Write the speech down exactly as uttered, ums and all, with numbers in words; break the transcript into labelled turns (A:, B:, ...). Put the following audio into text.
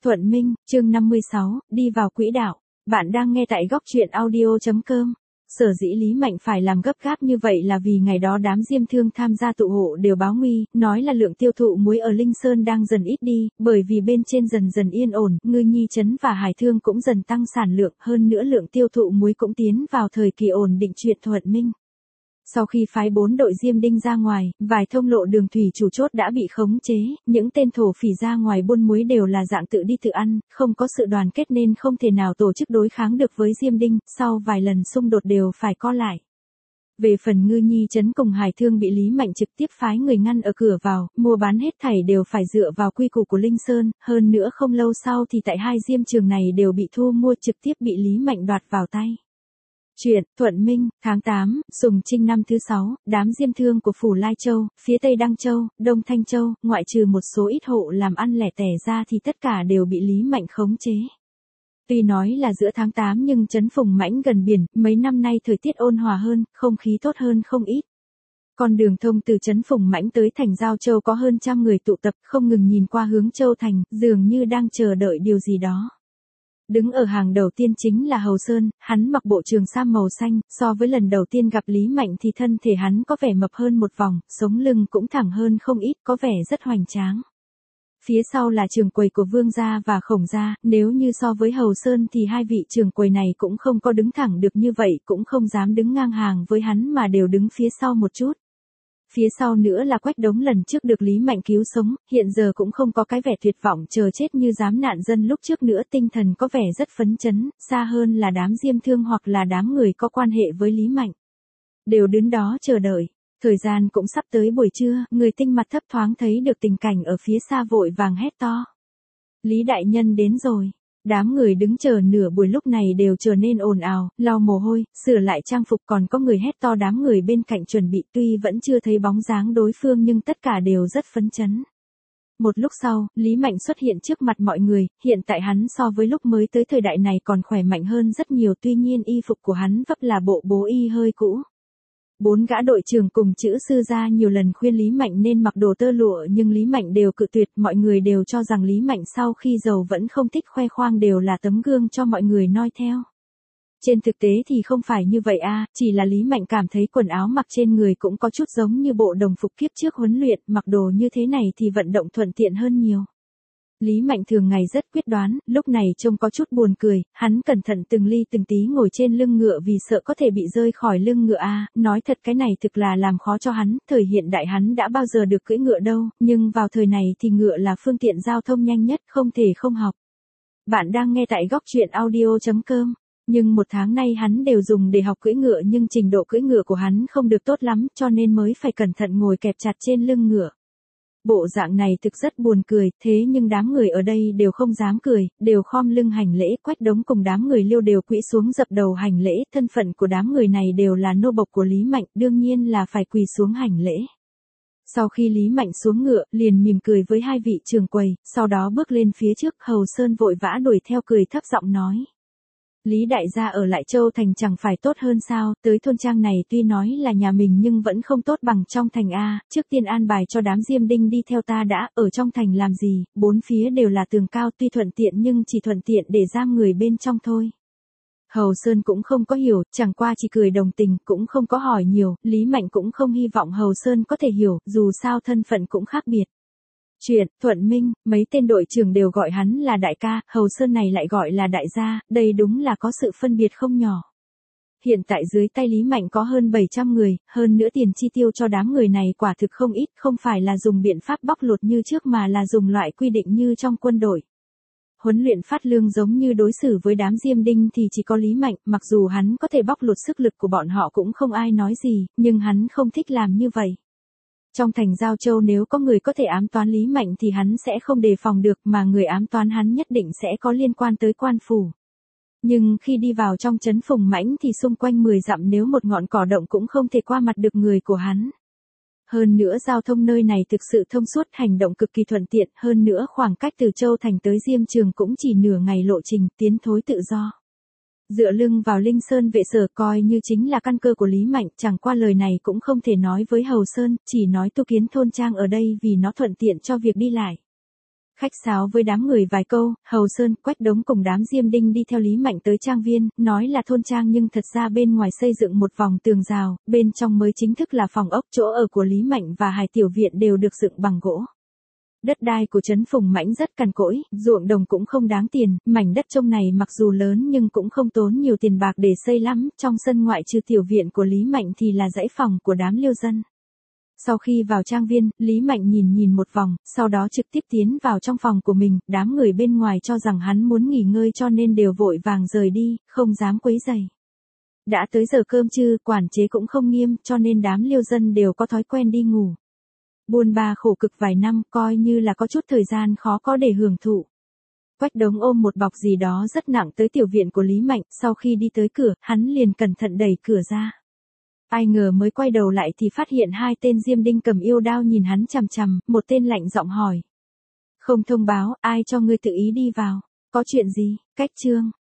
A: Thuận Minh, chương năm mươi sáu, đi vào quỹ đạo. Bạn đang nghe tại góc truyện audio chấm com. Sở dĩ Lý Mạnh phải làm gấp gáp như vậy là vì ngày đó đám diêm thương tham gia tụ hộ đều báo nguy, nói là lượng tiêu thụ muối ở Linh Sơn đang dần ít đi, bởi vì bên trên dần dần yên ổn, Ngư Nhi Trấn và Hải Thương cũng dần tăng sản lượng, hơn nữa lượng tiêu thụ muối cũng tiến vào thời kỳ ổn định chuyện Thuận Minh. Sau khi phái bốn đội diêm đinh ra ngoài, vài thông lộ đường thủy chủ chốt đã bị khống chế, những tên thổ phỉ ra ngoài buôn muối đều là dạng tự đi tự ăn, không có sự đoàn kết nên không thể nào tổ chức đối kháng được với diêm đinh, sau vài lần xung đột đều phải co lại. Về phần Ngư Nhi Trấn cùng Hải Thương bị Lý Mạnh trực tiếp phái người ngăn ở cửa vào, mua bán hết thảy đều phải dựa vào quy củ của Linh Sơn, hơn nữa không lâu sau thì tại hai diêm trường này đều bị thu mua trực tiếp bị Lý Mạnh đoạt vào tay. Chuyện, Thuận Minh, tháng tám, Sùng Trinh năm thứ sáu, đám diêm thương của Phủ Lai Châu, phía Tây Đăng Châu, Đông Thanh Châu, ngoại trừ một số ít hộ làm ăn lẻ tẻ ra thì tất cả đều bị Lý Mạnh khống chế. Tuy nói là giữa tháng tám nhưng trấn Phùng Mãnh gần biển, mấy năm nay thời tiết ôn hòa hơn, không khí tốt hơn không ít. Con đường thông từ trấn Phùng Mãnh tới thành Giao Châu có hơn trăm người tụ tập không ngừng nhìn qua hướng Châu Thành, dường như đang chờ đợi điều gì đó. Đứng ở hàng đầu tiên chính là Hầu Sơn, hắn mặc bộ trường sam màu xanh, so với lần đầu tiên gặp Lý Mạnh thì thân thể hắn có vẻ mập hơn một vòng, sống lưng cũng thẳng hơn không ít, có vẻ rất hoành tráng. Phía sau là trường quầy của Vương gia và Khổng gia, nếu như so với Hầu Sơn thì hai vị trường quầy này cũng không có đứng thẳng được như vậy, cũng không dám đứng ngang hàng với hắn mà đều đứng phía sau một chút. Phía sau nữa là Quách Đống lần trước được Lý Mạnh cứu sống, hiện giờ cũng không có cái vẻ tuyệt vọng chờ chết như giám nạn dân lúc trước nữa, tinh thần có vẻ rất phấn chấn, xa hơn là đám diêm thương hoặc là đám người có quan hệ với Lý Mạnh. Đều đứng đó chờ đợi. Thời gian cũng sắp tới buổi trưa, người tinh mặt thấp thoáng thấy được tình cảnh ở phía xa vội vàng hét to. Lý đại nhân đến rồi. Đám người đứng chờ nửa buổi lúc này đều trở nên ồn ào, lau mồ hôi, sửa lại trang phục, còn có người hét to, đám người bên cạnh chuẩn bị tuy vẫn chưa thấy bóng dáng đối phương nhưng tất cả đều rất phấn chấn. Một lúc sau, Lý Mạnh xuất hiện trước mặt mọi người, hiện tại hắn so với lúc mới tới thời đại này còn khỏe mạnh hơn rất nhiều, tuy nhiên y phục của hắn vấp là bộ bố y hơi cũ. Bốn gã đội trưởng cùng chữ sư gia nhiều lần khuyên Lý Mạnh nên mặc đồ tơ lụa nhưng Lý Mạnh đều cự tuyệt, mọi người đều cho rằng Lý Mạnh sau khi giàu vẫn không thích khoe khoang, đều là tấm gương cho mọi người noi theo. Trên thực tế thì không phải như vậy a, chỉ là Lý Mạnh cảm thấy quần áo mặc trên người cũng có chút giống như bộ đồng phục kiếp trước huấn luyện, mặc đồ như thế này thì vận động thuận tiện hơn nhiều. Lý Mạnh thường ngày rất quyết đoán, lúc này trông có chút buồn cười, hắn cẩn thận từng ly từng tí ngồi trên lưng ngựa vì sợ có thể bị rơi khỏi lưng ngựa a, nói thật cái này thực là làm khó cho hắn, thời hiện đại hắn đã bao giờ được cưỡi ngựa đâu, nhưng vào thời này thì ngựa là phương tiện giao thông nhanh nhất, không thể không học. Bạn đang nghe tại góc truyện audio chấm com. Nhưng một tháng nay hắn đều dùng để học cưỡi ngựa nhưng trình độ cưỡi ngựa của hắn không được tốt lắm cho nên mới phải cẩn thận ngồi kẹp chặt trên lưng ngựa. Bộ dạng này thực rất buồn cười, thế nhưng đám người ở đây đều không dám cười, đều khom lưng hành lễ, Quách Đống cùng đám người Liêu đều quỳ xuống dập đầu hành lễ, thân phận của đám người này đều là nô bộc của Lý Mạnh, đương nhiên là phải quỳ xuống hành lễ. Sau khi Lý Mạnh xuống ngựa, liền mỉm cười với hai vị trường quầy, sau đó bước lên phía trước, Hầu Sơn vội vã đuổi theo cười thấp giọng nói. Lý đại gia ở lại Châu Thành chẳng phải tốt hơn sao, tới thôn trang này tuy nói là nhà mình nhưng vẫn không tốt bằng trong thành a, trước tiên an bài cho đám diêm đinh đi theo ta đã, ở trong thành làm gì, bốn phía đều là tường cao tuy thuận tiện nhưng chỉ thuận tiện để giam người bên trong thôi. Hầu Sơn cũng không có hiểu, chẳng qua chỉ cười đồng tình, cũng không có hỏi nhiều, Lý Mạnh cũng không hy vọng Hầu Sơn có thể hiểu, dù sao thân phận cũng khác biệt. Chuyện, Thuận Minh, mấy tên đội trưởng đều gọi hắn là đại ca, Hầu Sơn này lại gọi là đại gia, đây đúng là có sự phân biệt không nhỏ. Hiện tại dưới tay Lý Mạnh có hơn bảy trăm người, hơn nữa tiền chi tiêu cho đám người này quả thực không ít, không phải là dùng biện pháp bóc lột như trước mà là dùng loại quy định như trong quân đội. Huấn luyện phát lương giống như đối xử với đám diêm đinh thì chỉ có Lý Mạnh, mặc dù hắn có thể bóc lột sức lực của bọn họ cũng không ai nói gì, nhưng hắn không thích làm như vậy. Trong thành Giao Châu nếu có người có thể ám toán Lý Mạnh thì hắn sẽ không đề phòng được, mà người ám toán hắn nhất định sẽ có liên quan tới quan phủ. Nhưng khi đi vào trong trấn Phùng Mãnh thì xung quanh mười dặm nếu một ngọn cỏ động cũng không thể qua mặt được người của hắn. Hơn nữa giao thông nơi này thực sự thông suốt, hành động cực kỳ thuận tiện, hơn nữa khoảng cách từ Châu Thành tới Diêm Trường cũng chỉ nửa ngày lộ trình, tiến thối tự do. Dựa lưng vào Linh Sơn vệ sở coi như chính là căn cơ của Lý Mạnh, chẳng qua lời này cũng không thể nói với Hầu Sơn, chỉ nói tu kiến thôn trang ở đây vì nó thuận tiện cho việc đi lại. Khách sáo với đám người vài câu, Hầu Sơn, Quách Đống cùng đám Diêm Đinh đi theo Lý Mạnh tới trang viên, nói là thôn trang nhưng thật ra bên ngoài xây dựng một vòng tường rào, bên trong mới chính thức là phòng ốc, chỗ ở của Lý Mạnh và Hải Tiểu Viện đều được dựng bằng gỗ. Đất đai của trấn Phùng Mãnh rất cằn cỗi, ruộng đồng cũng không đáng tiền, mảnh đất trông này mặc dù lớn nhưng cũng không tốn nhiều tiền bạc để xây lắm, trong sân ngoại trừ tiểu viện của Lý Mạnh thì là dãy phòng của đám liêu dân. Sau khi vào trang viên, Lý Mạnh nhìn nhìn một vòng, sau đó trực tiếp tiến vào trong phòng của mình, đám người bên ngoài cho rằng hắn muốn nghỉ ngơi cho nên đều vội vàng rời đi, không dám quấy rầy. Đã tới giờ cơm trưa, quản chế cũng không nghiêm, cho nên đám liêu dân đều có thói quen đi ngủ. Buôn ba khổ cực vài năm, coi như là có chút thời gian khó có để hưởng thụ. Quách Đống ôm một bọc gì đó rất nặng tới tiểu viện của Lý Mạnh, sau khi đi tới cửa, hắn liền cẩn thận đẩy cửa ra. Ai ngờ mới quay đầu lại thì phát hiện hai tên Diêm Đinh cầm yêu đao nhìn hắn chằm chằm, một tên lạnh giọng hỏi. Không thông báo, ai cho ngươi tự ý đi vào, có chuyện gì, Cách Trương.